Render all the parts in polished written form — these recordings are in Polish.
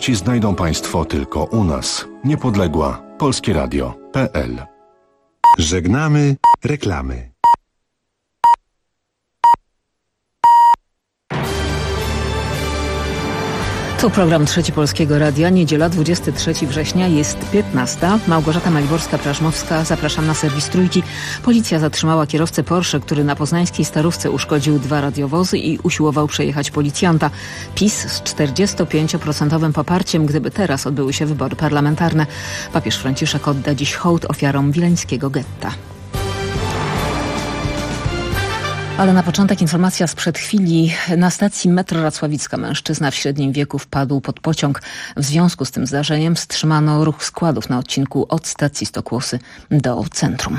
treści znajdą Państwo tylko u nas. Niepodległa. Polskieradio.pl. Żegnamy reklamy. To program Trzeci Polskiego Radia. Niedziela, 23 września, jest 15. Małgorzata Maliborska-Prażmowska. Zapraszam na serwis Trójki. Policja zatrzymała kierowcę Porsche, który na poznańskiej Starówce uszkodził 2 radiowozy i usiłował przejechać policjanta. PiS z 45% poparciem, gdyby teraz odbyły się wybory parlamentarne. Papież Franciszek odda dziś hołd ofiarom wileńskiego getta. Ale na początek informacja sprzed chwili. Na stacji metro Racławicka mężczyzna w średnim wieku wpadł pod pociąg. W związku z tym zdarzeniem wstrzymano ruch składów na odcinku od stacji Stokłosy do centrum.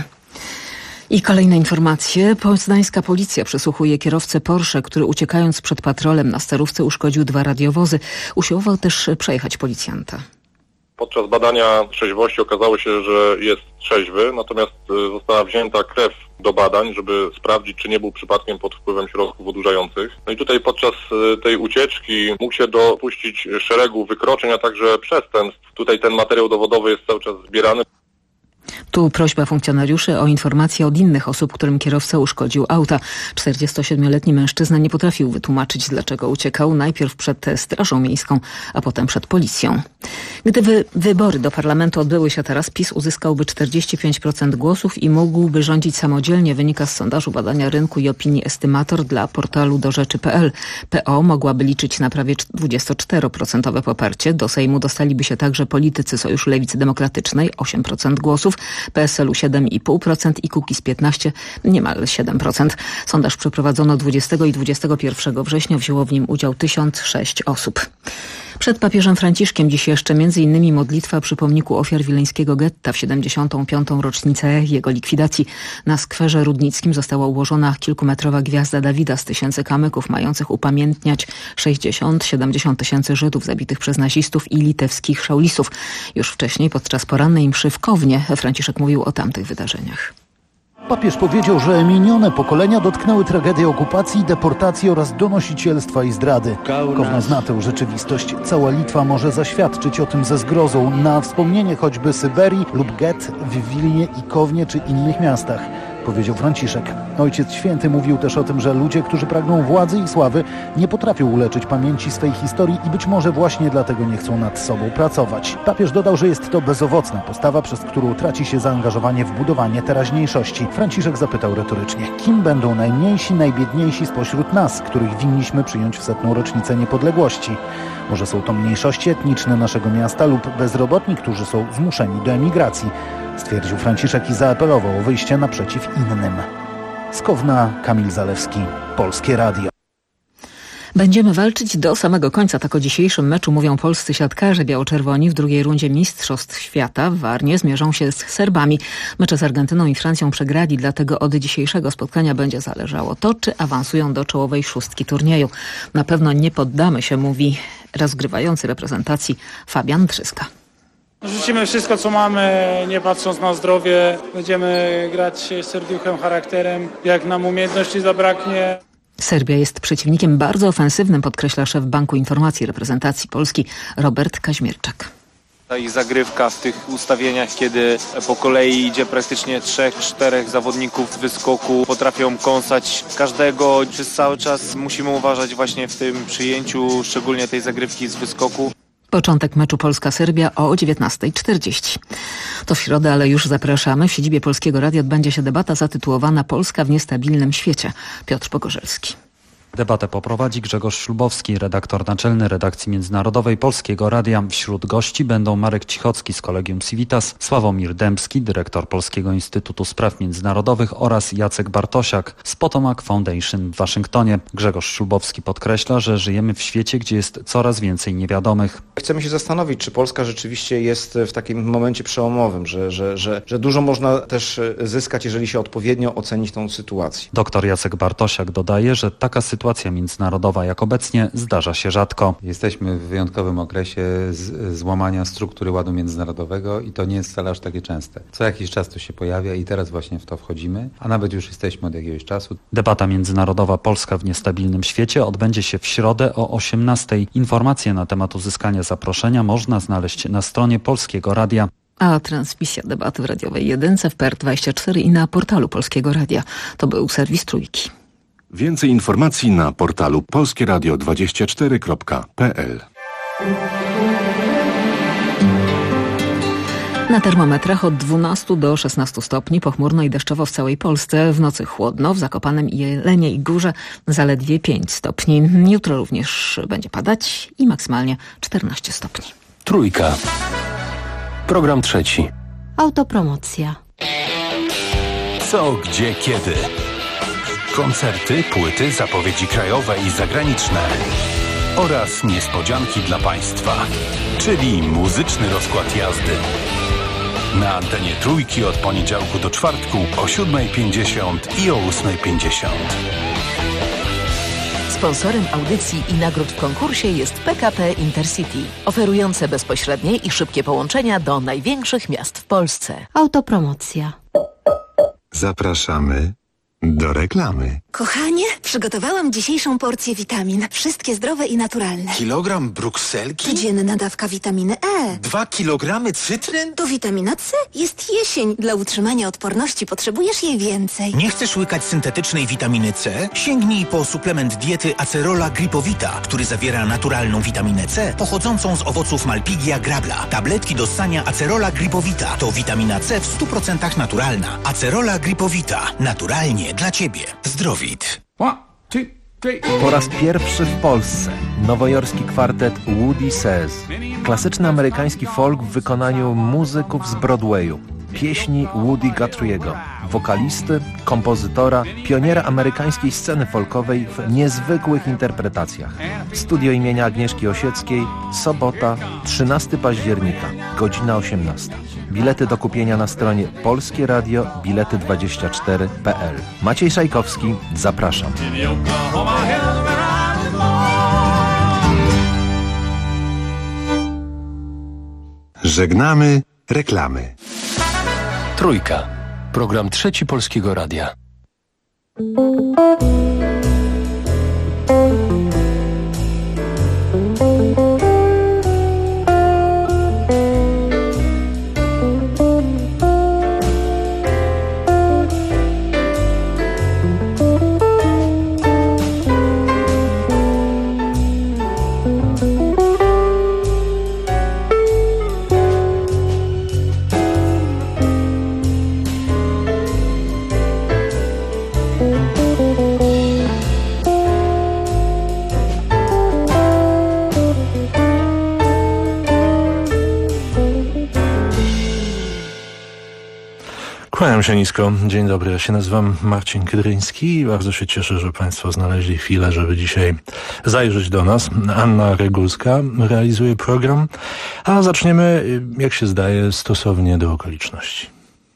I kolejne informacje. Poznańska policja przesłuchuje kierowcę Porsche, który uciekając przed patrolem na Starówce uszkodził 2 radiowozy. Usiłował też przejechać policjanta. Podczas badania trzeźwości okazało się, że jest trzeźwy, natomiast została wzięta krew do badań, żeby sprawdzić, czy nie był przypadkiem pod wpływem środków odurzających. No i tutaj podczas tej ucieczki mógł się dopuścić szeregu wykroczeń, a także przestępstw. Tutaj ten materiał dowodowy jest cały czas zbierany. Tu prośba funkcjonariuszy o informacje od innych osób, którym kierowca uszkodził auta. 47-letni mężczyzna nie potrafił wytłumaczyć, dlaczego uciekał, najpierw przed Strażą Miejską, a potem przed policją. Gdyby wybory do parlamentu odbyły się teraz, PiS uzyskałby 45% głosów i mógłby rządzić samodzielnie, wynika z sondażu badania rynku i opinii Estymator dla portalu dorzeczy.pl. PO mogłaby liczyć na prawie 24% poparcie. Do Sejmu dostaliby się także politycy Sojuszu Lewicy Demokratycznej, 8% głosów, PSL-u 7,5% i Kukiz 15 niemal 7%. Sondaż przeprowadzono 20 i 21 września. Wzięło w nim udział 1006 osób. Przed papieżem Franciszkiem dziś jeszcze m.in. modlitwa przy pomniku ofiar wileńskiego getta w 75. rocznicę jego likwidacji. Na skwerze Rudnickim została ułożona kilkumetrowa gwiazda Dawida z tysięcy kamyków mających upamiętniać 60-70 tysięcy Żydów zabitych przez nazistów i litewskich szaulisów. Już wcześniej podczas porannej mszy w Kownie Franciszek mówił o tamtych wydarzeniach. Papież powiedział, że minione pokolenia dotknęły tragedii okupacji, deportacji oraz donosicielstwa i zdrady. Kowno zna tę rzeczywistość. Cała Litwa może zaświadczyć o tym ze zgrozą na wspomnienie choćby Syberii lub gett w Wilnie i Kownie czy innych miastach, powiedział Franciszek. Ojciec Święty mówił też o tym, że ludzie, którzy pragną władzy i sławy, nie potrafią uleczyć pamięci swej historii i być może właśnie dlatego nie chcą nad sobą pracować. Papież dodał, że jest to bezowocna postawa, przez którą traci się zaangażowanie w budowanie teraźniejszości. Franciszek zapytał retorycznie, kim będą najmniejsi, najbiedniejsi spośród nas, których winniśmy przyjąć w 100. rocznicę niepodległości. Może są to mniejszości etniczne naszego miasta lub bezrobotni, którzy są zmuszeni do emigracji, stwierdził Franciszek i zaapelował o wyjście naprzeciw innym. Z Kowna Kamil Zalewski, Polskie Radio. Będziemy walczyć do samego końca. Tak o dzisiejszym meczu mówią polscy siatkarze. Biało-czerwoni w drugiej rundzie Mistrzostw Świata w Warnie zmierzą się z Serbami. Mecze z Argentyną i Francją przegrali, dlatego od dzisiejszego spotkania będzie zależało to, czy awansują do czołowej szóstki turnieju. Na pewno nie poddamy się, mówi rozgrywający reprezentacji Fabian Drzyska. Rzucimy wszystko, co mamy, nie patrząc na zdrowie. Będziemy grać serduchem, charakterem. Jak nam umiejętności zabraknie. Serbia jest przeciwnikiem bardzo ofensywnym, podkreśla szef Banku Informacji reprezentacji Polski Robert Kaźmierczak. Ta ich zagrywka w tych ustawieniach, kiedy po kolei idzie praktycznie 3-4 zawodników z wyskoku, potrafią kąsać każdego. Przez cały czas musimy uważać właśnie w tym przyjęciu, szczególnie tej zagrywki z wyskoku. Początek meczu Polska-Serbia o 19:40. To w środę, ale już zapraszamy. W siedzibie Polskiego Radia odbędzie się debata zatytułowana Polska w niestabilnym świecie. Piotr Pogorzelski. Debatę poprowadzi Grzegorz Ślubowski, redaktor naczelny redakcji międzynarodowej Polskiego Radia. Wśród gości będą Marek Cichocki z Collegium Civitas, Sławomir Dębski, dyrektor Polskiego Instytutu Spraw Międzynarodowych oraz Jacek Bartosiak z Potomac Foundation w Waszyngtonie. Grzegorz Ślubowski podkreśla, że żyjemy w świecie, gdzie jest coraz więcej niewiadomych. Chcemy się zastanowić, czy Polska rzeczywiście jest w takim momencie przełomowym, że dużo można też zyskać, jeżeli się odpowiednio ocenić tą sytuację. Doktor Jacek Bartosiak dodaje, że taka sytuacja międzynarodowa jak obecnie zdarza się rzadko. Jesteśmy w wyjątkowym okresie złamania struktury ładu międzynarodowego i to nie jest wcale aż takie częste. Co jakiś czas to się pojawia i teraz właśnie w to wchodzimy, a nawet już jesteśmy od jakiegoś czasu. Debata międzynarodowa Polska w niestabilnym świecie odbędzie się w środę o 18:00. Informacje na temat uzyskania zaproszenia można znaleźć na stronie Polskiego Radia. A transmisja debaty w radiowej jedynce w PR24 i na portalu Polskiego Radia. To był serwis Trójki. Więcej informacji na portalu polskieradio24.pl. Na termometrach od 12 do 16 stopni, pochmurno i deszczowo w całej Polsce. W nocy chłodno, w Zakopanem i Jeleniej Górze zaledwie 5 stopni. Jutro również będzie padać i maksymalnie 14 stopni. Trójka. Program trzeci. Autopromocja. Co, gdzie, kiedy. Koncerty, płyty, zapowiedzi krajowe i zagraniczne. Oraz niespodzianki dla Państwa. Czyli muzyczny rozkład jazdy. Na antenie Trójki od poniedziałku do czwartku o 7:50 i o 8:50. Sponsorem audycji i nagród w konkursie jest PKP Intercity, oferujące bezpośrednie i szybkie połączenia do największych miast w Polsce. Autopromocja. Zapraszamy do reklamy. Kochanie, przygotowałam dzisiejszą porcję witamin. Wszystkie zdrowe i naturalne. Kilogram brukselki? Codzienna dawka witaminy E. 2 kilogramy cytryn? To witamina C. Jest jesień. Dla utrzymania odporności potrzebujesz jej więcej. Nie chcesz łykać syntetycznej witaminy C? Sięgnij po suplement diety Acerola Gripowita, który zawiera naturalną witaminę C pochodzącą z owoców Malpighia grabla. Tabletki do ssania Acerola Gripowita to witamina C w 100% naturalna. Acerola Gripowita. Naturalnie dla Ciebie. Zdrowit. Po raz pierwszy w Polsce nowojorski kwartet Woody Says. Klasyczny amerykański folk w wykonaniu muzyków z Broadwayu. Pieśni Woody Guthrie'ego, wokalisty, kompozytora, pioniera amerykańskiej sceny folkowej w niezwykłych interpretacjach. Studio imienia Agnieszki Osieckiej, sobota, 13 października, godzina 18. Bilety do kupienia na stronie polskieradio-bilety24.pl. Maciej Szajkowski, zapraszam. Żegnamy reklamy. Trójka. Program trzeci Polskiego Radia. Kłaniam się nisko. Dzień dobry, ja się nazywam Marcin Kydryński i bardzo się cieszę, że Państwo znaleźli chwilę, żeby dzisiaj zajrzeć do nas. Anna Regulska realizuje program, a zaczniemy, jak się zdaje, stosownie do okoliczności.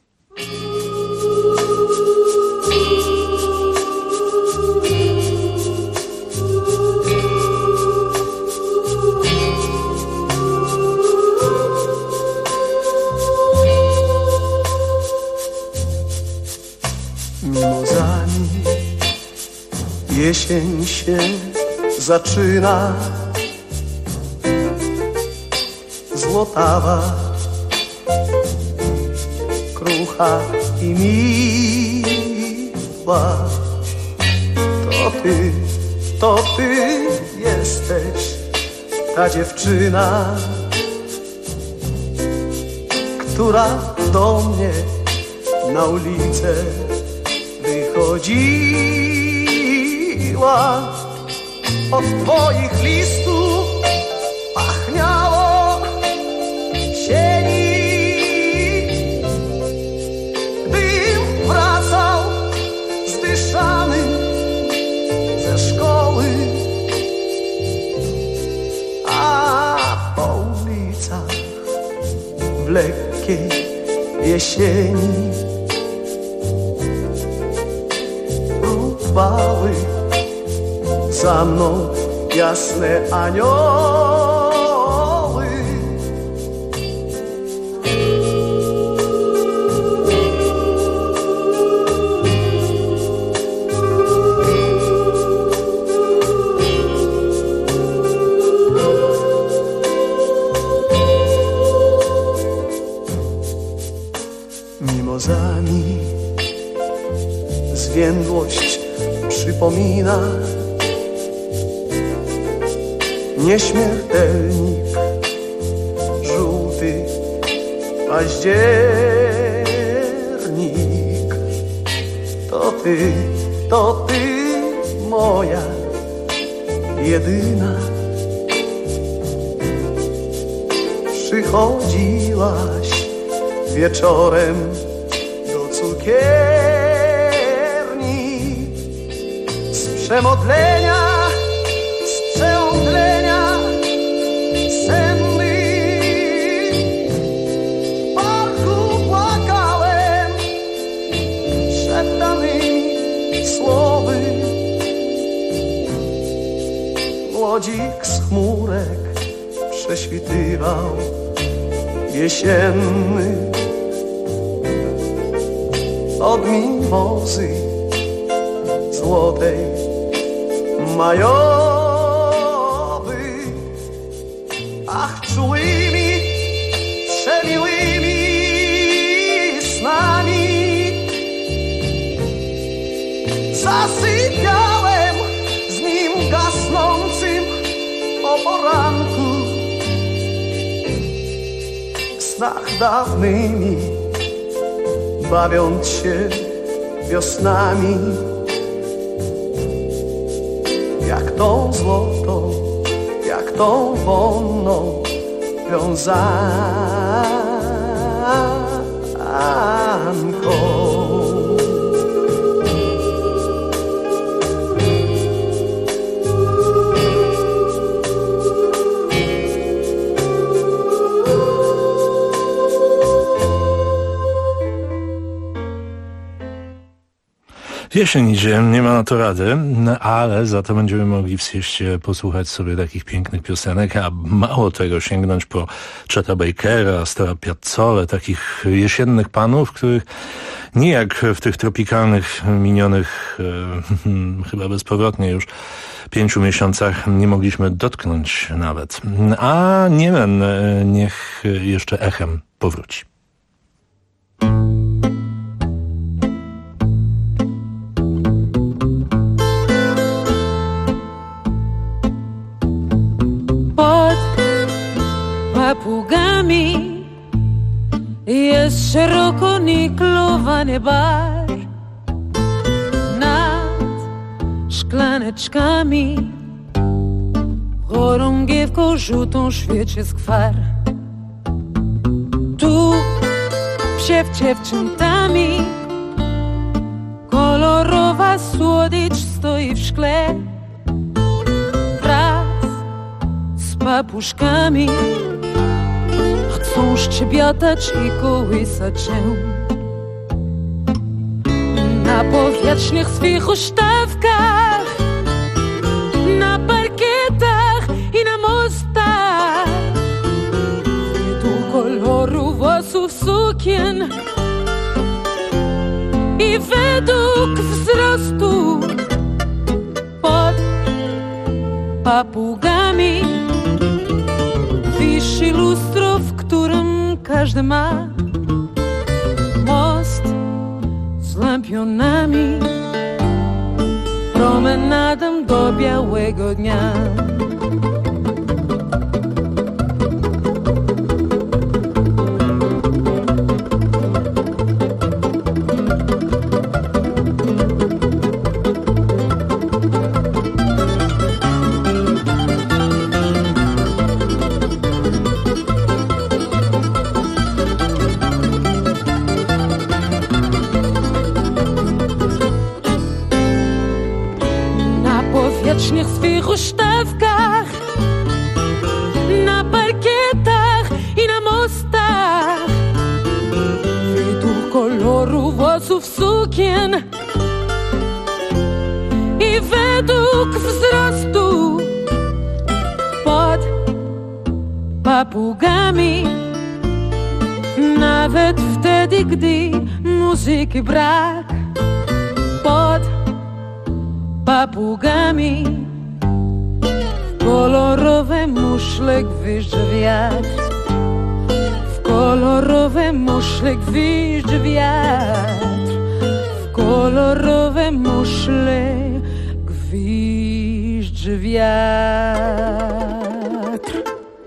Jesień się zaczyna, złotawa, krucha i miła. To ty jesteś ta dziewczyna, która do mnie na ulicę wychodzi. Od twoich listów pachniało sieni. Gdym wracał zdyszany ze szkoły, a po ulicach w lekkiej jesieni próbowały za mną jasne anioły. grozami. Zwiędłość przypomina nieśmiertelnik, żółty październik. To ty, moja jedyna. Przychodziłaś wieczorem do cukierni z przemodlenia, z przeomdlenia senny. W parku płakałem szeptanymi słowy. Młodzik z chmurek prześwitywał jesienny. Od mimozy złotej majowy, ach, czułymi, przemiłymi snami zasypiałem z nim gasnącym o poranku. W snach dawnymi, bawiąc się wiosnami, jak tą złotą, jak tą wonną wiązanką. Jesień idzie, nie ma na to rady, ale za to będziemy mogli w sieście posłuchać sobie takich pięknych piosenek, a mało tego sięgnąć po Chet'a Bakera, Astora Piazzollę, takich jesiennych panów, których nie jak w tych tropikalnych, minionych chyba bezpowrotnie już 5 miesiącach nie mogliśmy dotknąć nawet. A Niemen niech jeszcze echem powróci. Papugami jest szeroko niklowany bar. Nad szklaneczkami chorągiewką żółtą świeci skwar. Tu przed dziewczętami kolorowa słodycz stoi w szkle. Wraz z papuszkami chcą szczebiotać i kołysać się na powietrznych swych huśtawkach, na parkietach i na mostach. Według koloru włosów sukien i według wzrostu pod papugami wisi lustro, w którym każdy ma most z lampionami, promenadą do białego dnia. Niech w swych huśtawkach, na parkietach i na mostach, według koloru włosów sukien i według wzrostu pod papugami. Nawet wtedy, gdy muzyki brak, pod papugami kolorowe muszle gwizdże wiatr, w kolor kolorowe muszle gwizdże wiatr, w kolorowe muszle gwizdże wiatr.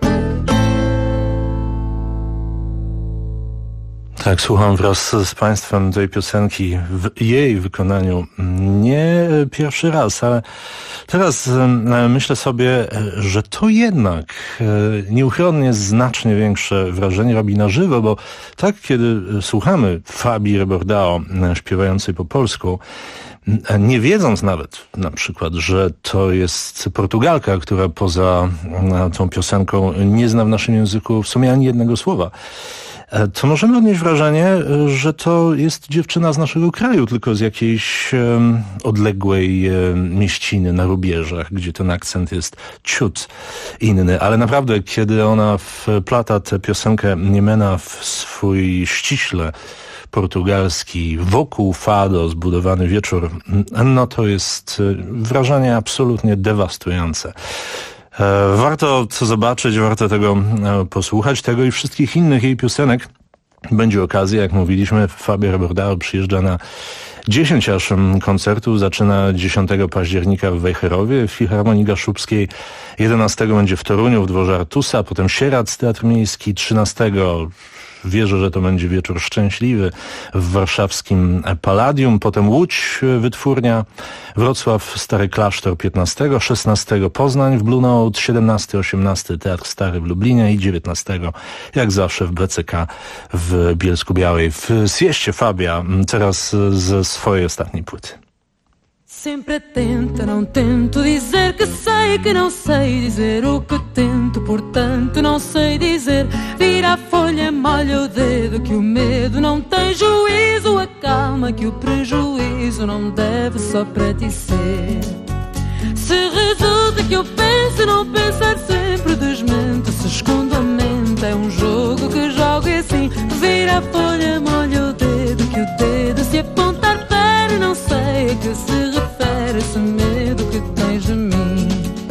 Tak, słucham wraz z Państwem tej piosenki w jej wykonaniu nie pierwszy raz, ale teraz myślę sobie, że to jednak nieuchronnie znacznie większe wrażenie robi na żywo, bo tak, kiedy słuchamy Fabii Rebordao śpiewającej po polsku, nie wiedząc nawet na przykład, że to jest Portugalka, która poza tą piosenką nie zna w naszym języku w sumie ani jednego słowa, to możemy odnieść wrażenie, że to jest dziewczyna z naszego kraju, tylko z jakiejś odległej mieściny na rubieżach, gdzie ten akcent jest ciut inny. Ale naprawdę, kiedy ona wplata tę piosenkę Niemena w swój ściśle portugalski, wokół fado zbudowany wieczór, no to jest wrażenie absolutnie dewastujące. Warto to zobaczyć, warto tego posłuchać, tego i wszystkich innych jej piosenek. Będzie okazja, jak mówiliśmy, Fabia Rebordao przyjeżdża na 10 aż koncertów, zaczyna 10 października w Wejherowie, w Filharmonii Kaszubskiej, 11 będzie w Toruniu, w Dworze Artusa, potem Sieradz, Teatr Miejski, 13 wierzę, że to będzie wieczór szczęśliwy w warszawskim Palladium, potem Łódź, Wytwórnia, Wrocław, Stary Klasztor 15, 16 Poznań w Blue Note, 17, 18 Teatr Stary w Lublinie i 19 jak zawsze w BCK w Bielsku-Białej. W Sieście Fabia teraz ze swojej ostatniej płyty. Sempre tenta, não tento dizer que não sei dizer o que tento, portanto não sei dizer. Vira a folha, molha o dedo, que o medo não tem juízo, a calma que o prejuízo não deve só para ti ser. Se resulta que eu penso, não pensar sempre desmente, se escondo a mente, é jogo que jogo e assim. Vira a folha, molha o dedo, que o dedo se apontar para não sei a que se esse medo que tens de mim.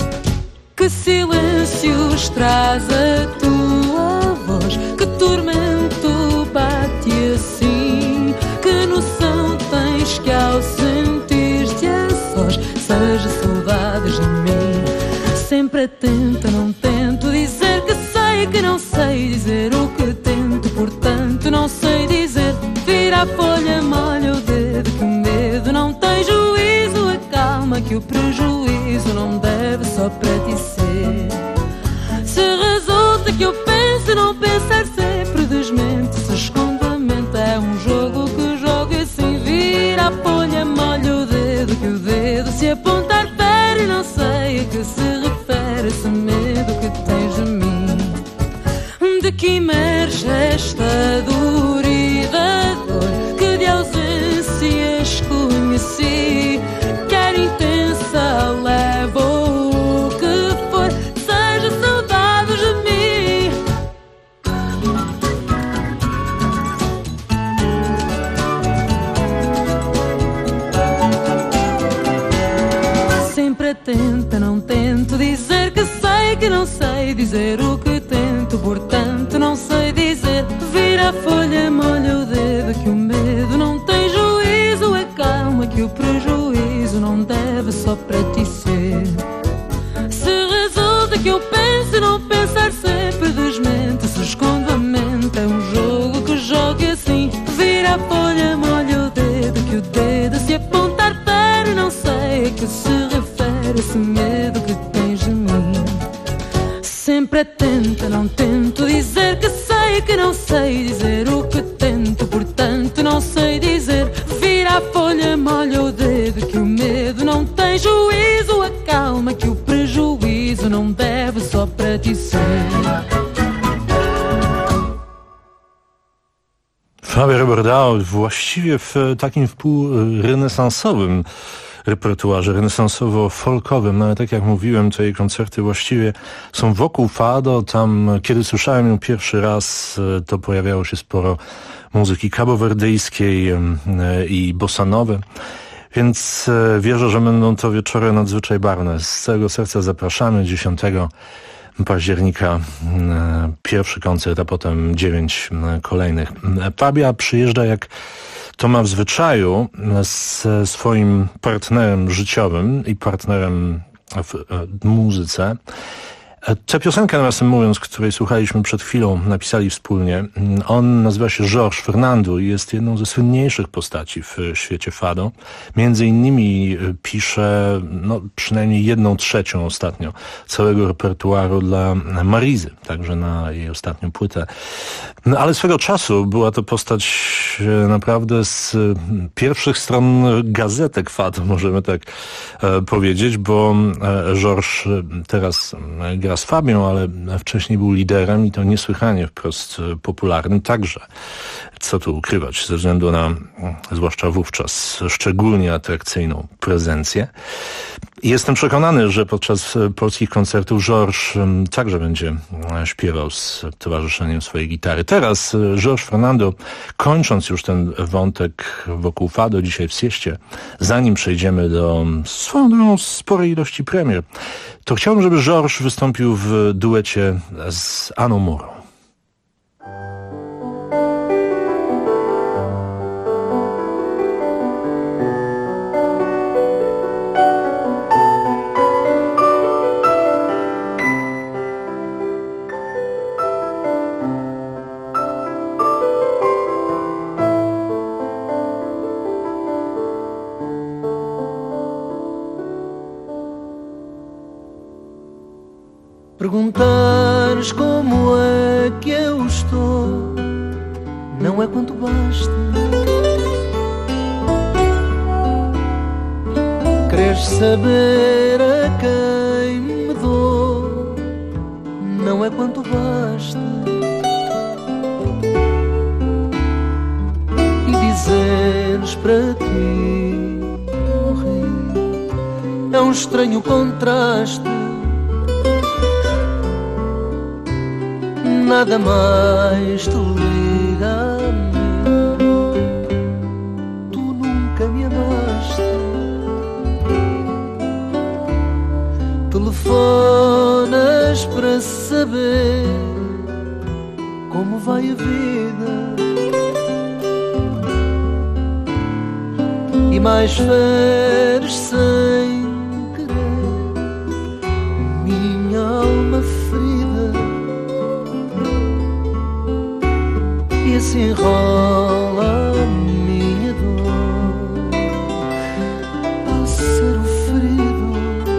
Que silêncios traz a tua voz, que tormento bate assim, que noção tens que ao sentir-te a sós seja saudades de mim. Sempre atenta, não tento dizer que não sei dizer o que tento, portanto não sei dizer. Vira a folha, molha o dedo, que o medo não tem juízo, a calma que o prejuízo não deve só para ti ser. Se resulta que eu penso, não pensar sempre desmente, se escondo a mente, é jogo que jogo assim. Vira a folha, molha o dedo, que o dedo se apontar fere, não sei a que se refere esse medo que tens de mim. De que emerge esta dorida dor que de ausências conheci, quer intensa leva o que for, seja saudades de mim. Sempre atenta, não tento dizer que não sei dizer o que tento, portanto não sei dizer. Vira a folha, molha o dedo, que o medo não tem juízo, a calma que o prejuízo não deve só para ti ser. Se resulta que eu penso, não pensar sempre desmente, se escondo a mente, é jogo que jogo e assim. Vira a folha, molha o dedo, que o dedo se apontar para não sei a que se refere esse medo que tens de mim. Sempre atenta, não tento dizer que não sei dizer o que tento, portanto não sei dizer. Vira a folha, molha o dedo, que o medo não tem juízo, a calma que o prejuízo não deve só para ti ser. Fabia Rebordao właściwie w takim wpółrenesansowym repertuarze, renesansowo-folkowym, no ale tak jak mówiłem, to jej koncerty właściwie są wokół fado. Tam, kiedy słyszałem ją pierwszy raz, to pojawiało się sporo muzyki kabowerdyjskiej i bossanowe, więc wierzę, że będą to wieczory nadzwyczaj barwne. Z całego serca zapraszamy 10 października pierwszy koncert, a potem 9 kolejnych. Fabia przyjeżdża, jak to ma w zwyczaju, ze swoim partnerem życiowym i partnerem w muzyce. Tę piosenkę, nawiasem mówiąc, której słuchaliśmy przed chwilą, napisali wspólnie. On nazywa się Georges Fernando i jest jedną ze słynniejszych postaci w świecie fado. Między innymi pisze przynajmniej 1/3 ostatnio całego repertuaru dla Marizy, także na jej ostatnią płytę. Ale swego czasu była to postać naprawdę z pierwszych stron gazetek fado, możemy tak powiedzieć, bo Georges teraz gra z Fabią, ale wcześniej był liderem i to niesłychanie wprost popularnym także. Co tu ukrywać, ze względu na, zwłaszcza wówczas, szczególnie atrakcyjną prezencję. Jestem przekonany, że podczas polskich koncertów Georges także będzie śpiewał z towarzyszeniem swojej gitary. Teraz Georges Fernando, kończąc już ten wątek wokół fado dzisiaj w Sieście, zanim przejdziemy do swoją drogą sporej ilości premier, to chciałbym, żeby Georges wystąpił w duecie z Anną Murą. Perguntares como é que eu estou, não é quanto basta. Queres saber a quem me dou, não é quanto basta. E dizeres para ti morri é estranho contraste. Nada mais te liga a mim, tu nunca me amaste. Telefonas para saber como vai a vida e mais feres sem querer minha alma ferida. E se enrola a minha dor, pássaro ferido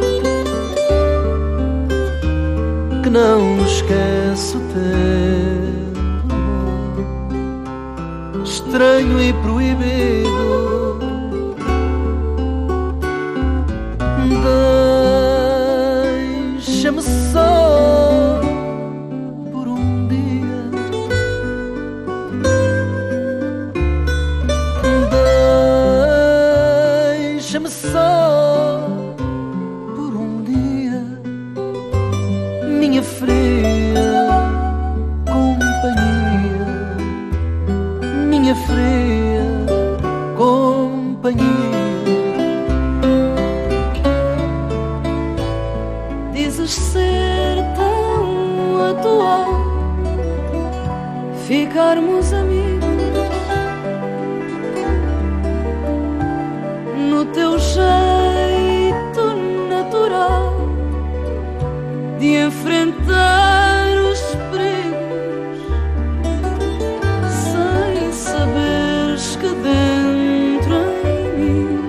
que não esquece o teu amor, estranho e proibido. Deixa-me só por um dia, deixa-me só por um dia, minha fria companhia, minha fria companhia. Dizes ser tão atual, ficarmos amigos no teu jeito natural de enfrentar os perigos, sem saberes que dentro em mim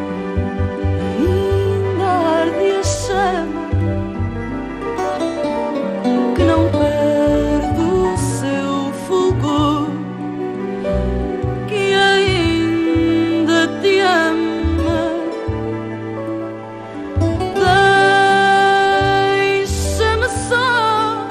ainda arde a chama que não perde o seu fulgor, que ainda te ama. Deixa-me só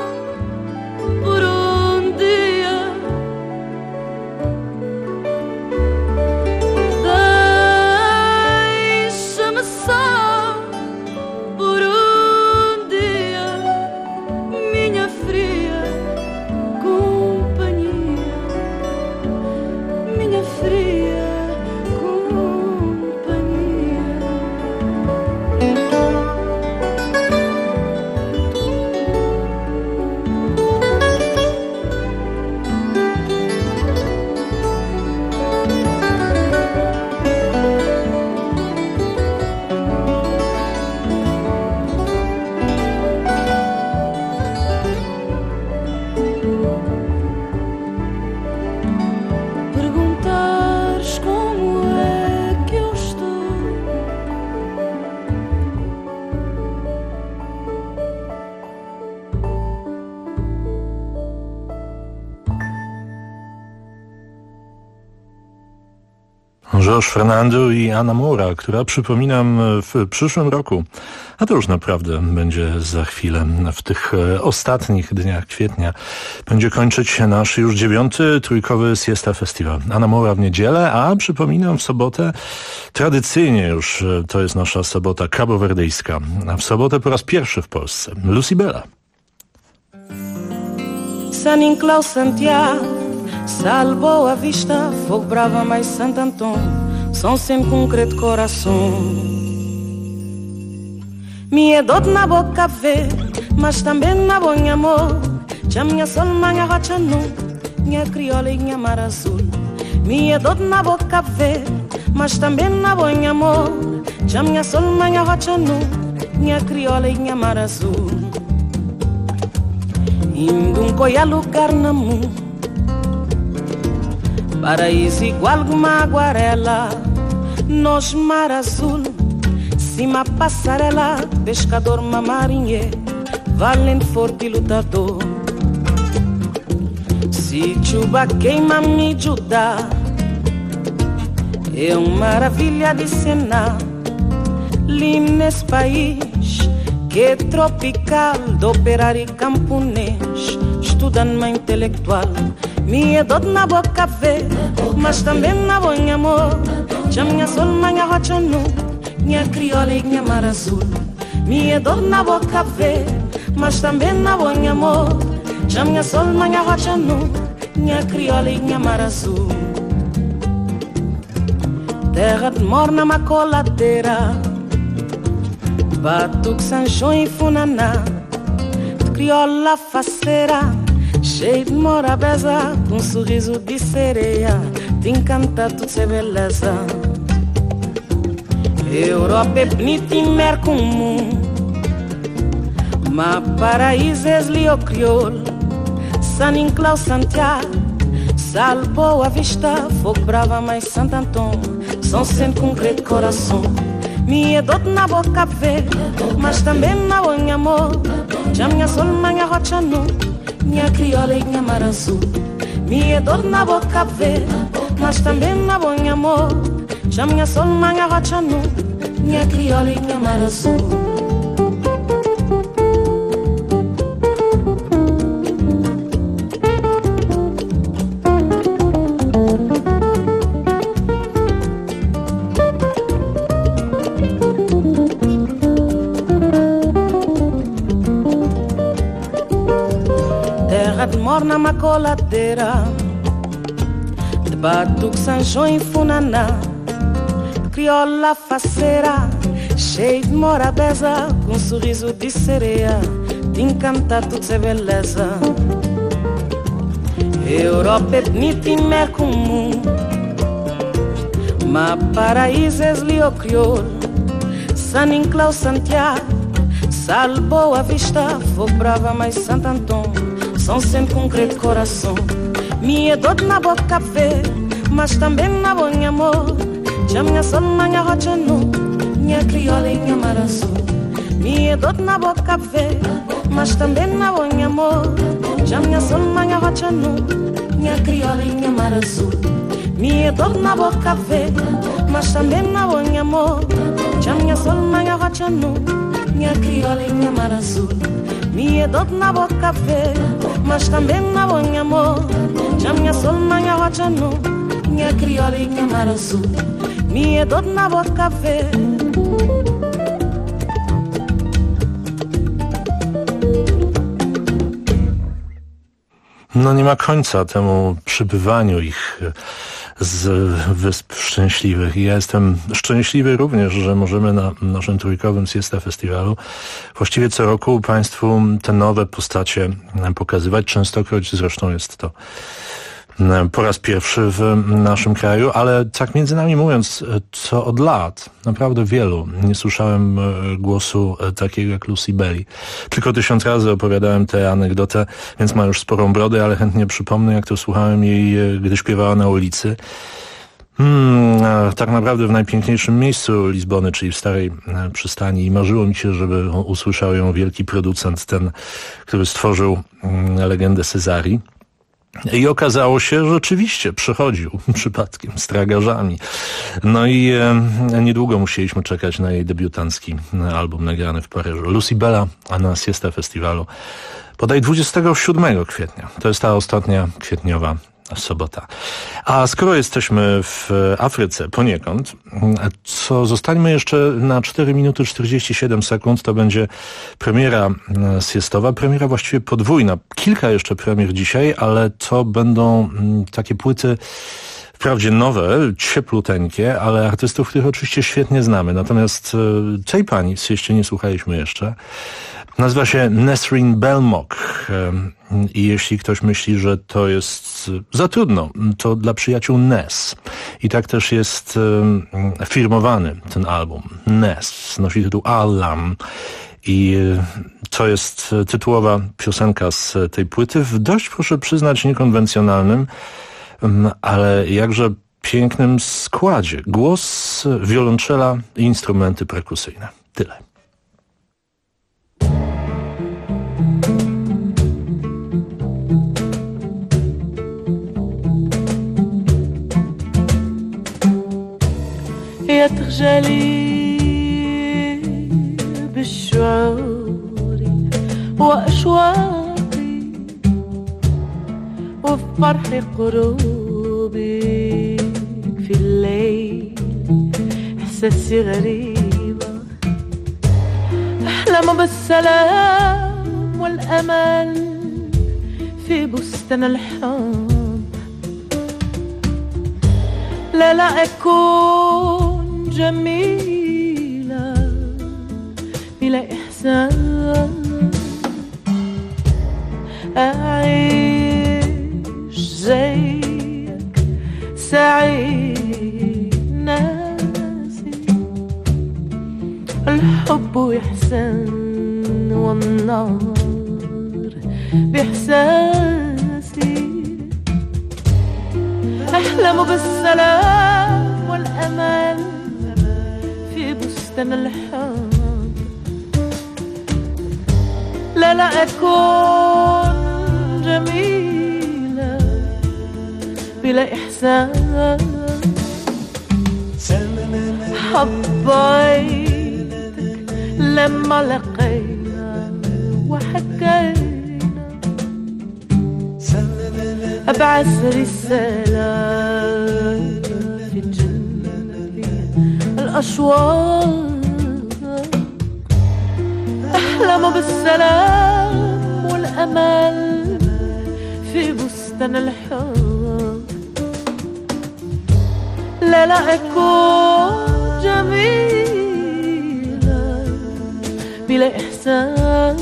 Jorge Fernando i Ana Moura, która, przypominam, w przyszłym roku, a to już naprawdę będzie za chwilę, w tych ostatnich dniach kwietnia, będzie kończyć nasz już 9. trójkowy Siesta Festival. Ana Moura w niedzielę, a przypominam, w sobotę tradycyjnie już to jest nasza sobota kabowerdyjska, a w sobotę po raz pierwszy w Polsce Lucy Bella. San Nicolau, Santiago, Sal, Boa Vista, Fogo Brava, mais Santo Antônio, são sem concreto coração. Minha dor na boca vê, mas também na boa amor. Já minha sol, minha rocha nu, minha crioula e minha mar azul. Minha dor na boca vê, mas também na boa amor. Já minha sol, minha rocha nu, minha crioula e minha mar azul. Indo coia lugar na mundo, paraíso igual uma aguarela, nós mar azul, cima passarela, pescador, uma marinheiro, valente, forte e lutador. Se chuva queima me ajudar, é uma maravilha de cena, lindo nesse país que é tropical, do operário camponês, estudando intelectual. Minha dor na boca vê, mas também na boa amor. Já minha sol, minha rocha nu, minha crioula e minha mar azul. Minha dor na boca vê, mas também na boa amor. Já minha sol, minha rocha nu, minha crioula e minha mar azul. Terra de morna, macoladeira, Batuque, Sanchão e Funaná, de crioula faceira, cheio de morabeza, com um sorriso de sereia, te encanta tudo ser beleza. Europa é bonita e mer comum, mas paraíso é Lio Crioulo. San Nicolau, Santiago, Sal, Boa Vista, Fogo Brava, mais Santo Antônio, são sempre concreto coração. Minha dor na boca vê, mas também na boa amor. Já minha sol, minha rocha nu, minha crioula e minha mar azul. Minha dor na boca vê, mas também na boa amor. Já minha sol, minha rocha nu, minha crioula e minha mar azul. Na macoladeira, de Batuque, Sanchão e Funaná, crioula faceira, cheio de morabeza, com um sorriso de sereia, te encanta tudo ser beleza. Europa é bonita e mer comum, mas paraíso é Lio Crioulo. San Nicolau, Santiago, Sal, Boa Vista, Fogo Brava, mais Santo Antônio, são sempre concreto coração. Minha dor na boca vê, mas também na boa amor. Já minha sol, minha rocha nu, minha crioula e minha mar azul. Minha dor na boca vê, mas também na boa amor. Já minha sol, minha rocha nu, minha crioula e minha mar azul. Minha dor na boca vê, mas também na boa amor. Já minha sol, minha rocha nu, minha crioula e minha mar azul. Minha dor na boca vê, mas também na boa amor. Já minha sol, minha rocha nu, minha crioula e minha mar azul. Minha dor na boca vê. No nie ma końca temu przybywaniu ich z Wysp Szczęśliwych. I ja jestem szczęśliwy również, że możemy na naszym trójkowym Siesta Festiwalu właściwie co roku Państwu te nowe postacie pokazywać. Częstokroć zresztą jest to po raz pierwszy w naszym kraju, ale tak między nami mówiąc, co od lat, naprawdę wielu, nie słyszałem głosu takiego jak Lucy Belli. Tylko 1000 razy opowiadałem tę anegdotę, więc ma już sporą brodę, ale chętnie przypomnę, jak to słuchałem jej, gdy śpiewała na ulicy. Tak naprawdę w najpiękniejszym miejscu Lizbony, czyli w Starej Przystani, i marzyło mi się, żeby usłyszał ją wielki producent, ten, który stworzył legendę Cesarii. I okazało się, że rzeczywiście przechodził przypadkiem z tragarzami. No i niedługo musieliśmy czekać na jej debiutancki album nagrany w Paryżu. Lucy Bella na Siesta Festiwalu bodaj 27 kwietnia. To jest ta ostatnia kwietniowa sobota. A skoro jesteśmy w Afryce poniekąd, co zostańmy jeszcze na 4 minuty 47 sekund, to będzie premiera siestowa, premiera właściwie podwójna. Kilka jeszcze premier dzisiaj, ale to będą takie płyty wprawdzie nowe, ciepluteńkie, ale artystów, których oczywiście świetnie znamy. Natomiast tej pani w sieście nie słuchaliśmy jeszcze. Nazywa się Nesrin Belmok i jeśli ktoś myśli, że to jest za trudno, to dla przyjaciół Nes. I tak też jest firmowany ten album. Nes nosi tytuł Alam i to jest tytułowa piosenka z tej płyty w dość, proszę przyznać, niekonwencjonalnym, ale jakże pięknym składzie. Głos, wiolonczela i instrumenty perkusyjne. Tyle. يتخجلي بالشعور وأشواقي وفي فرح قروبك في الليل إحساسي غريبة أحلم بالسلام والأمل في بستان الحب لا أكون جميلة بلا إحسان أعيش زيك سعيد ناسي الحب إحسان والنار بإحساسي أحلم بالسلام والأمل في بستان الحب لا أكون جميلة بلا إحسان حبيتك لما لقينا وحكينا أبعث رسالة في الجنة الأشواق أحلم بالسلام والأمل في بستان الحب لا أكون جميلة بلا إحسان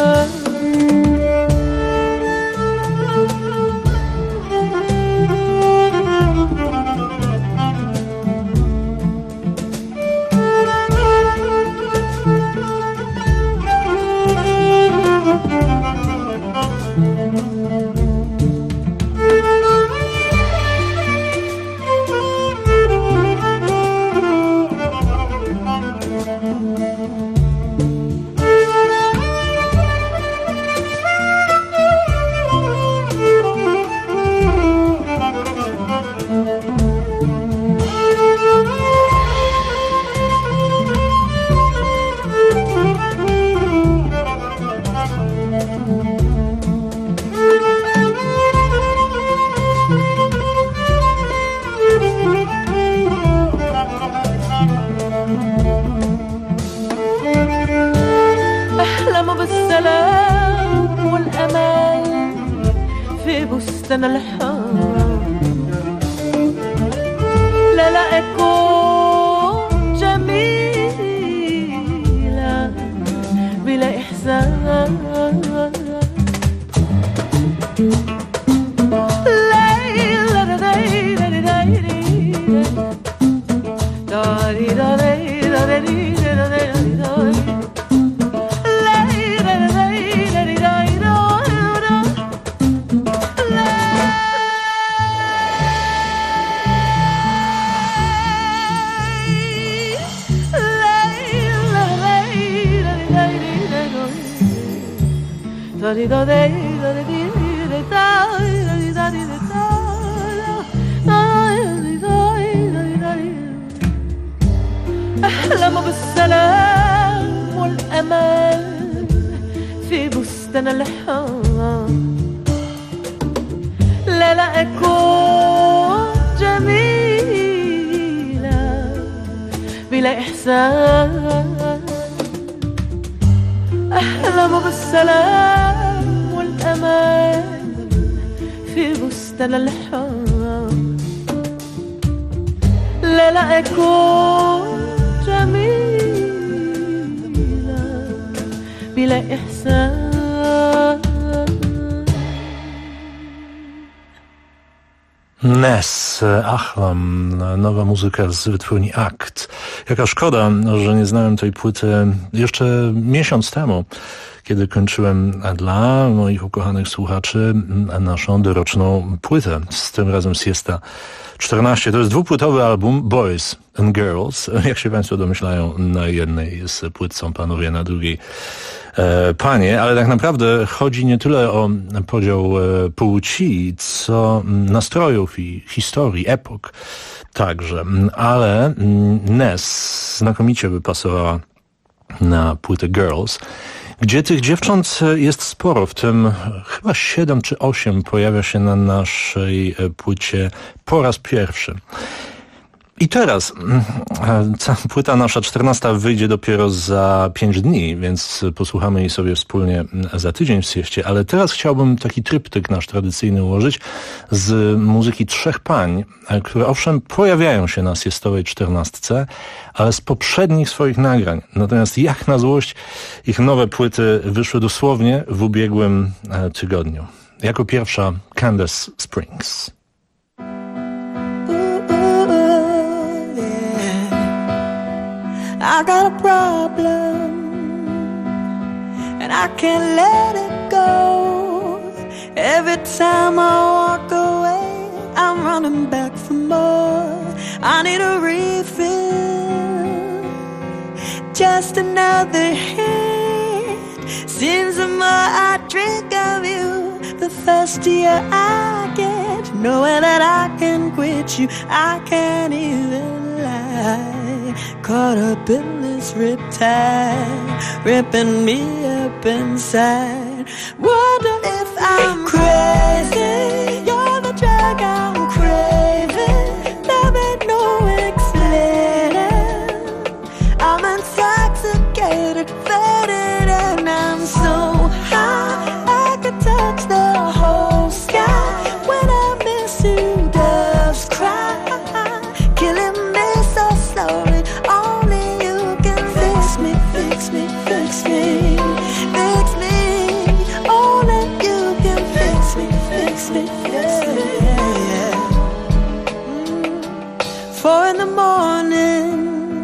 أحلم بالسلام والأمل في بستان الحب لا أكون جميلة بلا إحسان السلام والأمان في بستان الحب لا أكون جميلة بلا إحسان أحلم بالسلام والأمان في بستان الحب لا أكون جميلة بلا إحسان. Ness, Achlam, nowa muzyka z wytwórni Akt. Jaka szkoda, że nie znałem tej płyty jeszcze miesiąc temu, kiedy kończyłem dla moich ukochanych słuchaczy naszą doroczną płytę. Z tym razem Siesta 14. To jest dwupłytowy album Boys and Girls. Jak się Państwo domyślają, na jednej z płyt są panowie, na drugiej panie, ale tak naprawdę chodzi nie tyle o podział płci, co nastrojów i historii, epok także, ale Ness znakomicie by pasowała na płytę Girls, gdzie tych dziewcząt jest sporo, w tym chyba 7 czy 8 pojawia się na naszej płycie po raz pierwszy. I teraz płyta nasza 14 wyjdzie dopiero za 5 dni, więc posłuchamy jej sobie wspólnie za tydzień w Sieście, ale teraz chciałbym taki tryptyk nasz tradycyjny ułożyć z muzyki 3 pań, które owszem pojawiają się na Siestowej 14, ale z poprzednich swoich nagrań. Natomiast jak na złość ich nowe płyty wyszły dosłownie w ubiegłym tygodniu. Jako pierwsza Candace Springs. I got a problem and I can't let it go. Every time I walk away, I'm running back for more. I need a refill, just another hit. Seems the more I drink of you, the thirstier I get. Knowing that I can quit you, I can't even lie. Caught up in this riptide, ripping me up inside. Wonder if I'm crazy. You're the drug I'm craving. There ain't no explaining. I'm intoxicated, faded, and I'm so high I could touch the whole sky. When I miss you, doves cry, killing me so slowly. Only you can fix me, fix me, fix me, fix me. Only you can fix me, fix me, fix me. Yeah. 4 in the morning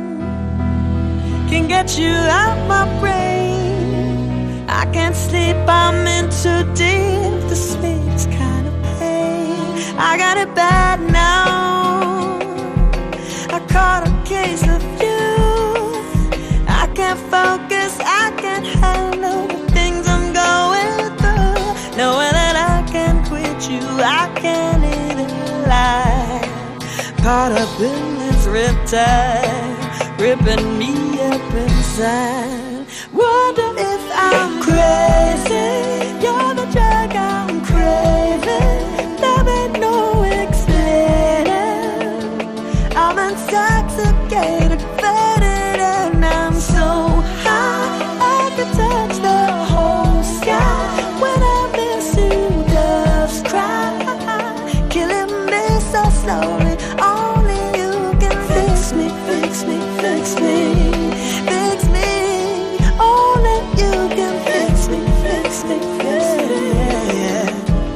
can get you out my brain. I can't sleep, I'm in too deep. The sweetest kind of pain. I got it bad now. I caught a case of you. I can't focus, I can't handle the things I'm going through. Knowing that I can't quit you, I can't even lie. Caught up in this riptide, ripping me up inside. Wonder if I'm crazy. You're the drug I'm craving. There ain't no explaining. I'm intoxicated, faded, and I'm so high I could touch the whole sky. When I miss you, doves cry, killing me so slowly. Only you can fix me, fix me, fix me, fix me. Only you can fix me, fix me, fix me. Yeah.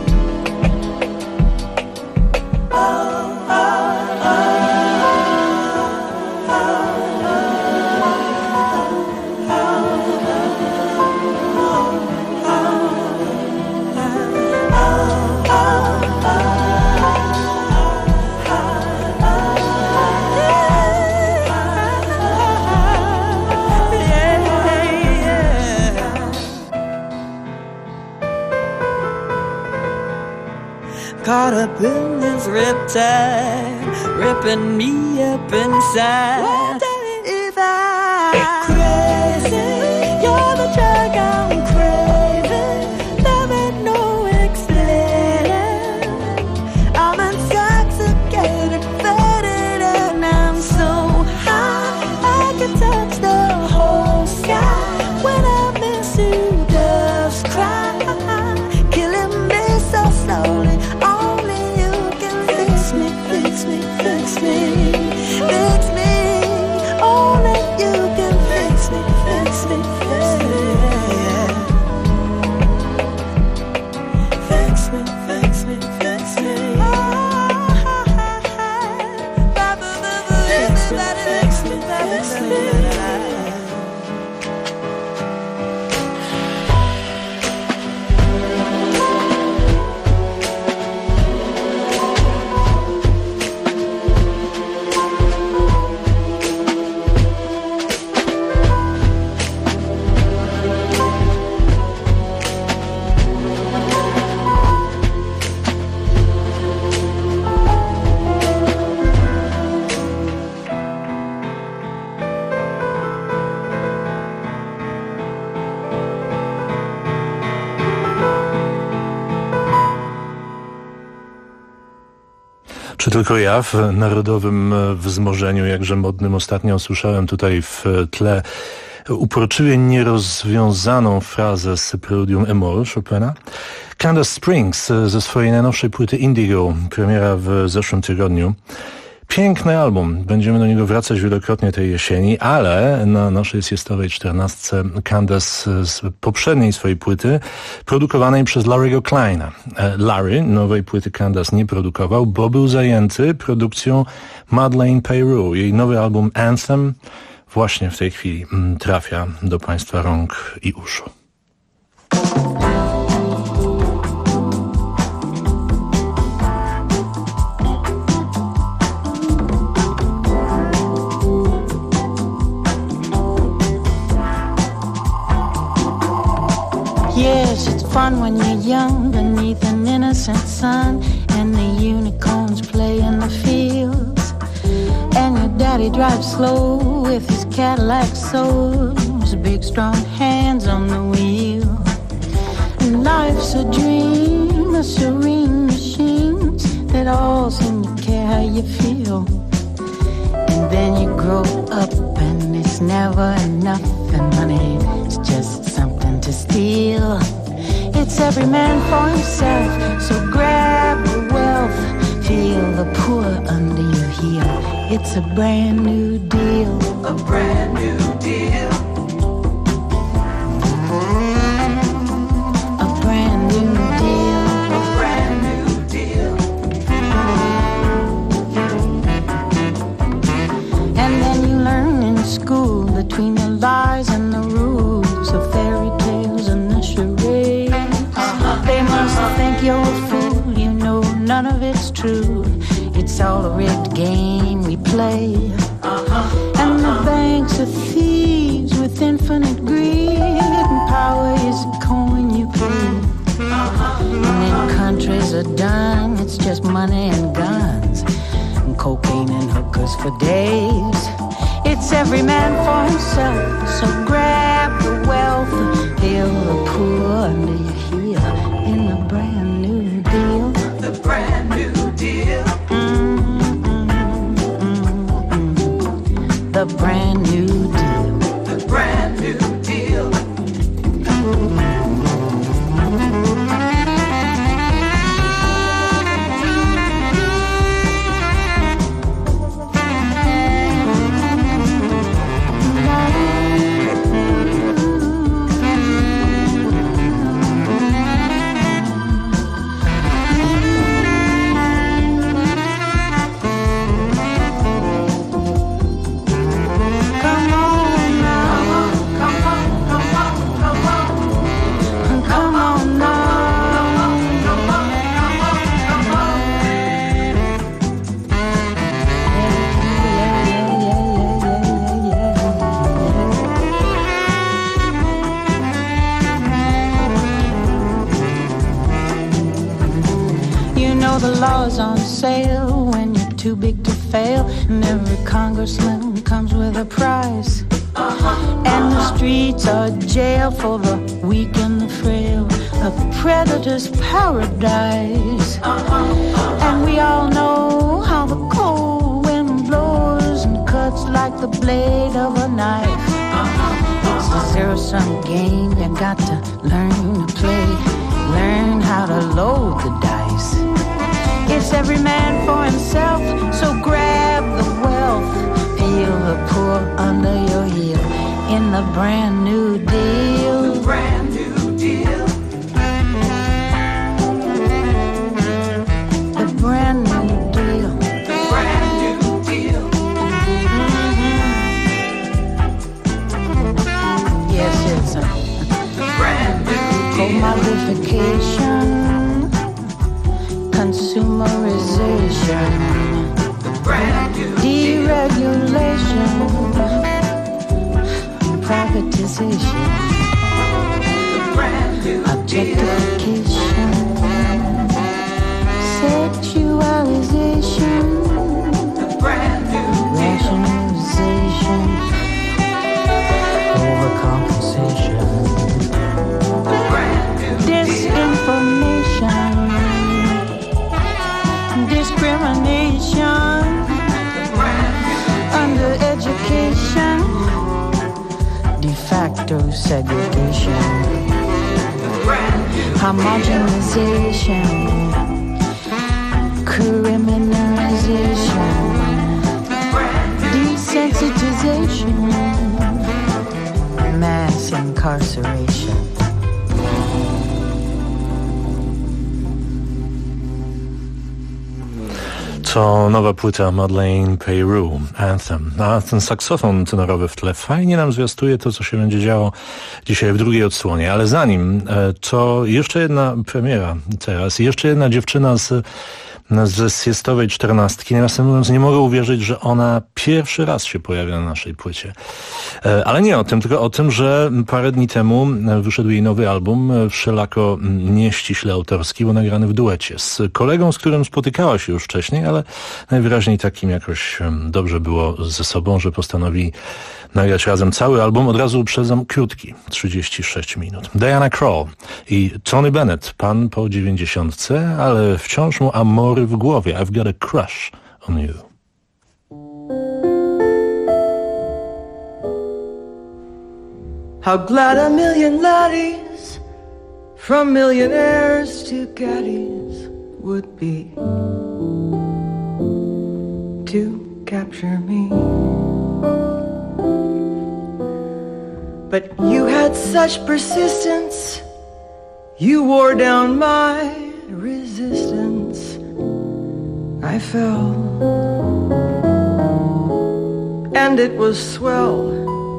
Caught up in this riptide, ripping me up inside. Wonder if I'm Czy tylko ja w narodowym wzmożeniu, jakże modnym ostatnio słyszałem tutaj w tle uporczywie nierozwiązaną frazę z Preludium e-moll Chopina? Candace Springs ze swojej najnowszej płyty Indigo, premiera w zeszłym tygodniu. Piękny album, będziemy do niego wracać wielokrotnie tej jesieni, ale na naszej siestowej 14 Candace z poprzedniej swojej płyty, produkowanej przez Larry'ego Kleina. Larry nowej płyty Candace nie produkował, bo był zajęty produkcją Madeleine Peyrou. Jej nowy album Anthem właśnie w tej chwili trafia do Państwa rąk i uszu. Yes, it's fun when you're young beneath an innocent sun and the unicorns play in the fields and your daddy drives slow with his Cadillac soul, his big strong hands on the wheel. And life's a dream, a serene machine that all seem to care how you feel. And then you grow up and it's never enough, and money is just something to steal. It's every man for himself, so grab the wealth, feel the poor under your heel. It's a brand new deal, a brand new deal. A brand new deal, a brand new deal. And then you learn in school between the lies and the rules, the fairy tales and the charades. They must think you're a fool, you know none of it's true. It's all a rigged game we play. And the banks are thieves with infinite greed, and power is a coin you pay. And then countries are done, it's just money and guns, and cocaine and hookers for days. It's every man for himself, so grab the wealth and feel the poor under your heel in the brand new deal. The brand new deal. The brand new deal. The brand new deal. The law's on sale when you're too big to fail, and every congressman comes with a price. And the streets are jail for the weak and the frail, a predator's paradise. And we all know how the cold wind blows and cuts like the blade of a knife. It's a zero-sum game, you got to learn to play, learn how to load the dice. It's every man for himself, so grab the wealth, feel the poor under your heel in the brand new deal. The brand new deal. The brand new deal. The brand new deal. Yes, it's a brand new deal. Commodification, consumerization, deregulation, privatization, objectification, sexualization, rationalization, overcompensation, disinformation, discrimination, under education, de facto segregation, homogenization, criminalization, desensitization, mass incarceration. To nowa płyta Madeleine Peyrou, Anthem. A ten saksofon tenorowy w tle fajnie nam zwiastuje to, co się będzie działo dzisiaj w drugiej odsłonie. Ale zanim, to jeszcze jedna premiera teraz. Jeszcze jedna dziewczyna ze siestowej 14. Nawiasem mówiąc, nie mogę uwierzyć, że ona pierwszy raz się pojawia na naszej płycie. Ale nie o tym, tylko o tym, że parę dni temu wyszedł jej nowy album, wszelako nieściśle autorski, bo nagrany w duecie z kolegą, z którym spotykała się już wcześniej, ale najwyraźniej takim jakoś dobrze było ze sobą, że postanowi nagrać razem cały album. Od razu uprzedzam, krótki, 36 minut. Diana Krall i Tony Bennett, pan po 90, ale wciąż mu amory w głowie. I've got a crush on you. How glad a million laddies from millionaires to gaddies would be to capture me. But you had such persistence, you wore down my resistance. I fell, and it was swell.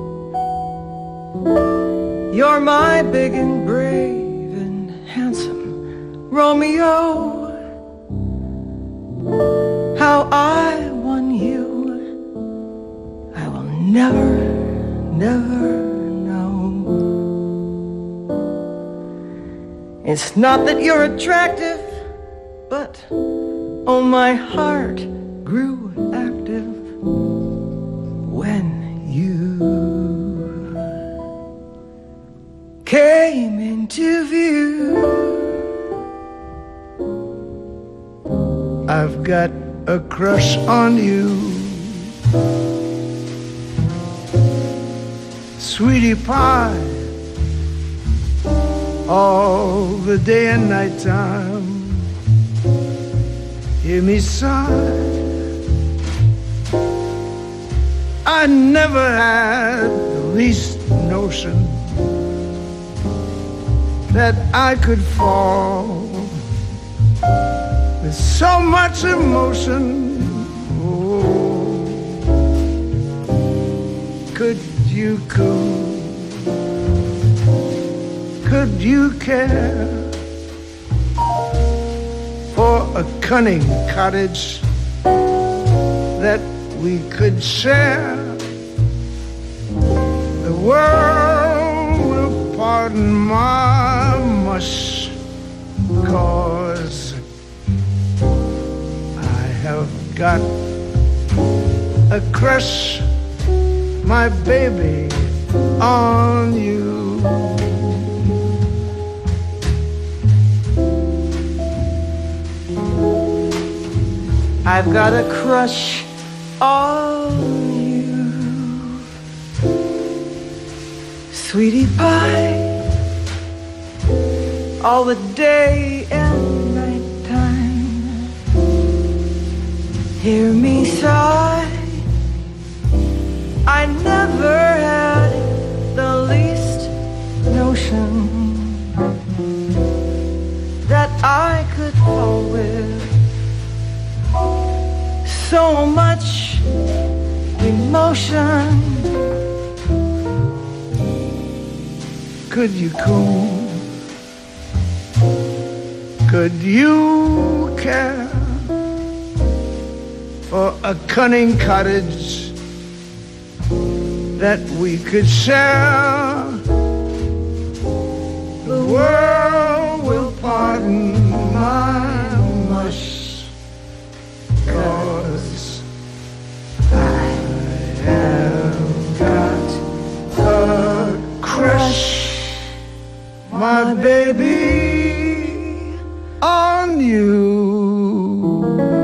You're my big and brave and handsome Romeo. How I won you, I will never, never know. It's not that you're attractive, but oh, my heart grew active when you came into view. I've got a crush on you, sweetie pie, all the day and night time. Hear me sigh, I never had the least notion that I could fall with so much emotion. Oh, could you cool? Could you care for a cunning cottage that we could share? The world will pardon my mush, 'cause I have got a crush, my baby, on you. I've got a crush on you, sweetie pie, all the day and night time. Hear me sigh, I never had the least notion that I could fall with so much emotion. Could you cool? Could you care for a cunning cottage that we could share? The world will pardon my mush, 'cause I have got a crush, my baby, on you.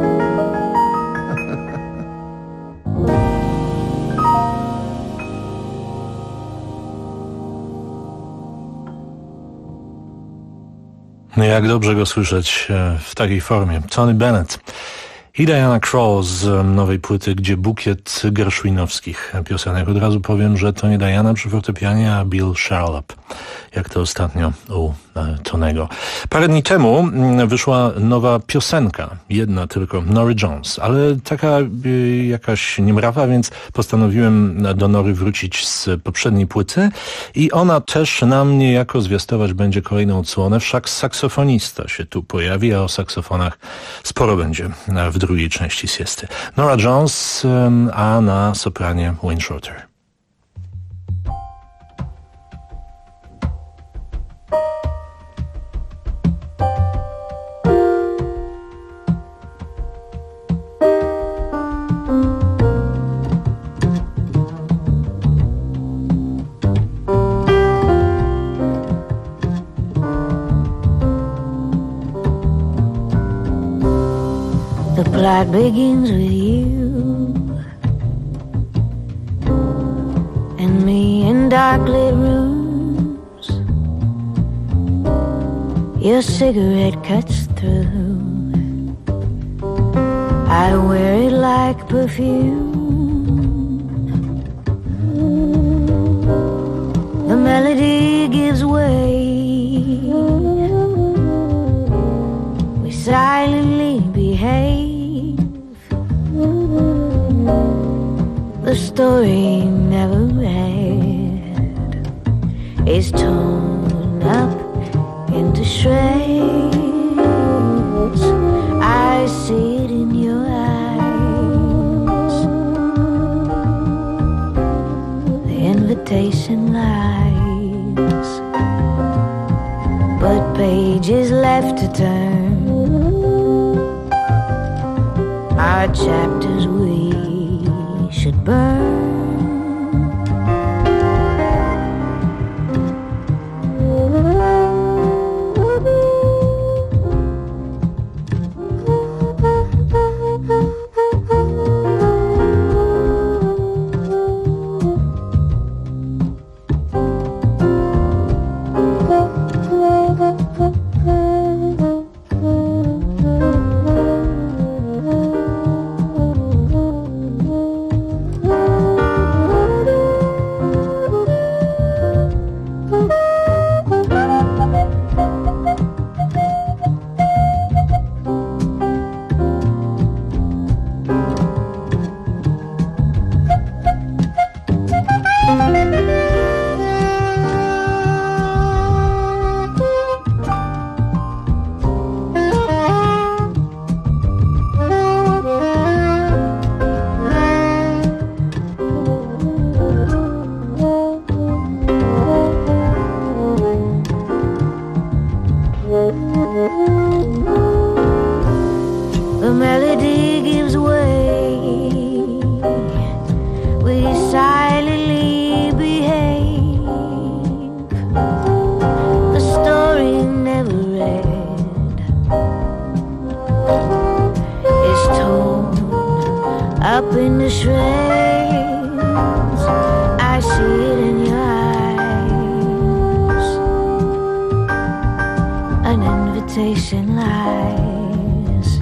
Jak dobrze go słyszeć w takiej formie. Tony Bennett i Diana Krall z nowej płyty, gdzie bukiet gershwinowskich piosenek. Od razu powiem, że to nie Diana przy fortepianie, a Bill Charlap, jak to ostatnio u Tonego. Parę dni temu wyszła nowa piosenka, jedna tylko, Norah Jones, ale taka jakaś niemrawa, więc postanowiłem do Nory wrócić z poprzedniej płyty i ona też nam niejako zwiastować będzie kolejną odsłonę, wszak saksofonista się tu pojawi, a o saksofonach sporo będzie w drugiej części siesty. Norah Jones, a na sopranie Wayne Shorter. The plot begins with you and me in dark-lit rooms. Your cigarette cuts through. I wear it like perfume. The melody gives way. We silently behave. The story never read is torn up into shreds. I see it in your eyes. The invitation lies, but pages left to turn. Our chapters we should burn. The melody gives way. We silently behave. The story never read is torn up into shreds. I see it in your eyes. An invitation lies,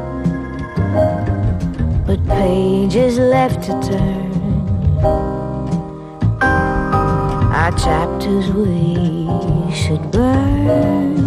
but pages left to turn. Our chapters we should burn.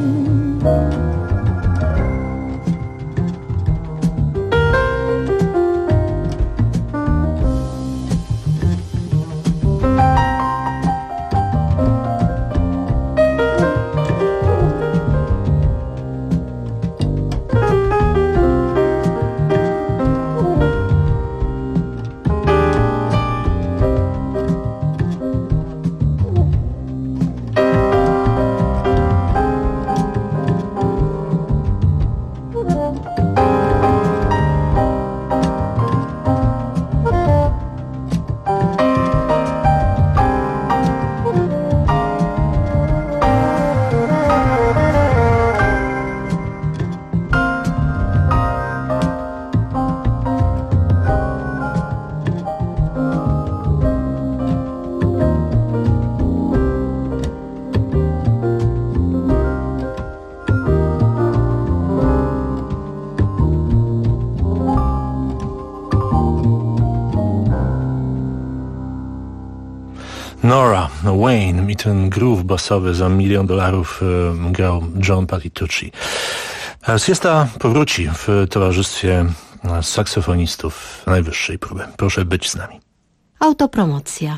Nora Wayne i ten groove bassowy za $1 milion grał John Patitucci. Siesta powróci w towarzystwie saksofonistów najwyższej próby. Proszę być z nami. Autopromocja.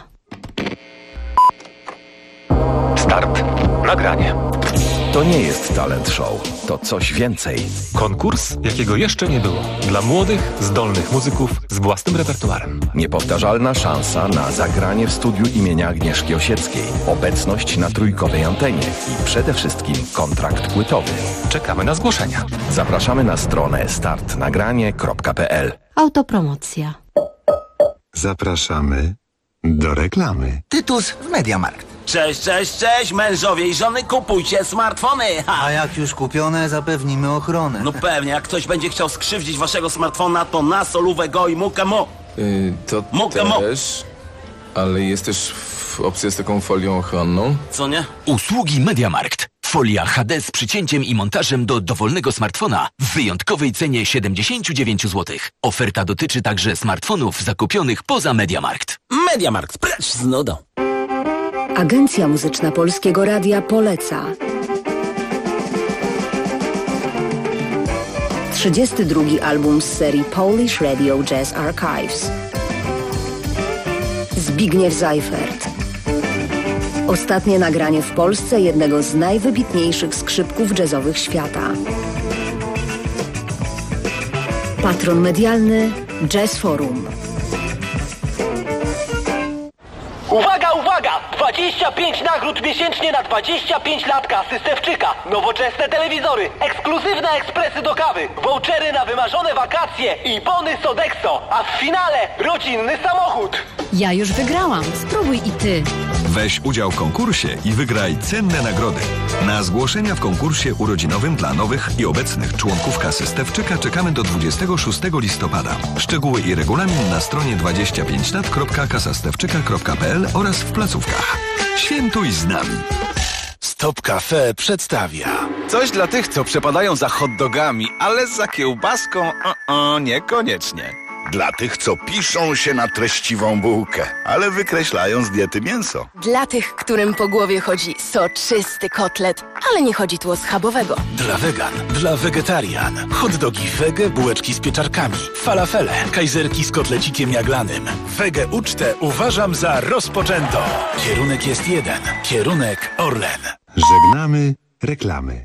Start. Nagranie. To nie jest talent show, to coś więcej. Konkurs, jakiego jeszcze nie było. Dla młodych, zdolnych muzyków z własnym repertuarem. Niepowtarzalna szansa na zagranie w studiu imienia Agnieszki Osieckiej. Obecność na trójkowej antenie i przede wszystkim kontrakt płytowy. Czekamy na zgłoszenia. Zapraszamy na stronę startnagranie.pl. Autopromocja. Zapraszamy do reklamy. Tytus w Mediamarkt. Cześć, mężowie i żony, kupujcie smartfony! A jak już kupione, zapewnimy ochronę. No pewnie, jak ktoś będzie chciał skrzywdzić waszego smartfona, to na solówę go i mukę mo. To też, ale jest też opcja z taką folią ochronną. Co nie? Usługi Mediamarkt. Folia HD z przycięciem i montażem do dowolnego smartfona w wyjątkowej cenie 79 zł. Oferta dotyczy także smartfonów zakupionych poza Mediamarkt. Mediamarkt, precz z nudą. Agencja Muzyczna Polskiego Radia poleca 32. album z serii Polish Radio Jazz Archives. Zbigniew Seifert. Ostatnie nagranie w Polsce jednego z najwybitniejszych skrzypków jazzowych świata. Patron medialny Jazz Forum. Uwaga! 25 nagród miesięcznie na 25 lat kasy Stefczyka. Nowoczesne telewizory, ekskluzywne ekspresy do kawy, vouchery na wymarzone wakacje i bony Sodexo. A w finale rodzinny samochód. Ja już wygrałam. Spróbuj i ty. Weź udział w konkursie i wygraj cenne nagrody. Na zgłoszenia w konkursie urodzinowym dla nowych i obecnych członków kasy Stefczyka czekamy do 26 listopada. Szczegóły i regulamin na stronie 25lat.kasastewczyka.pl oraz w placówkach. Świętuj z nami. Stop Cafe przedstawia. Coś dla tych, co przepadają za hot dogami, ale za kiełbaską niekoniecznie. Dla tych, co piszą się na treściwą bułkę, ale wykreślają z diety mięso. Dla tych, którym po głowie chodzi soczysty kotlet, ale nie chodzi tu o schabowego. Dla wegan, dla wegetarian. Hot dogi wege, bułeczki z pieczarkami, falafele, kajzerki z kotlecikiem jaglanym. Wege ucztę uważam za rozpoczętą. Kierunek jest jeden. Kierunek Orlen. Żegnamy reklamy.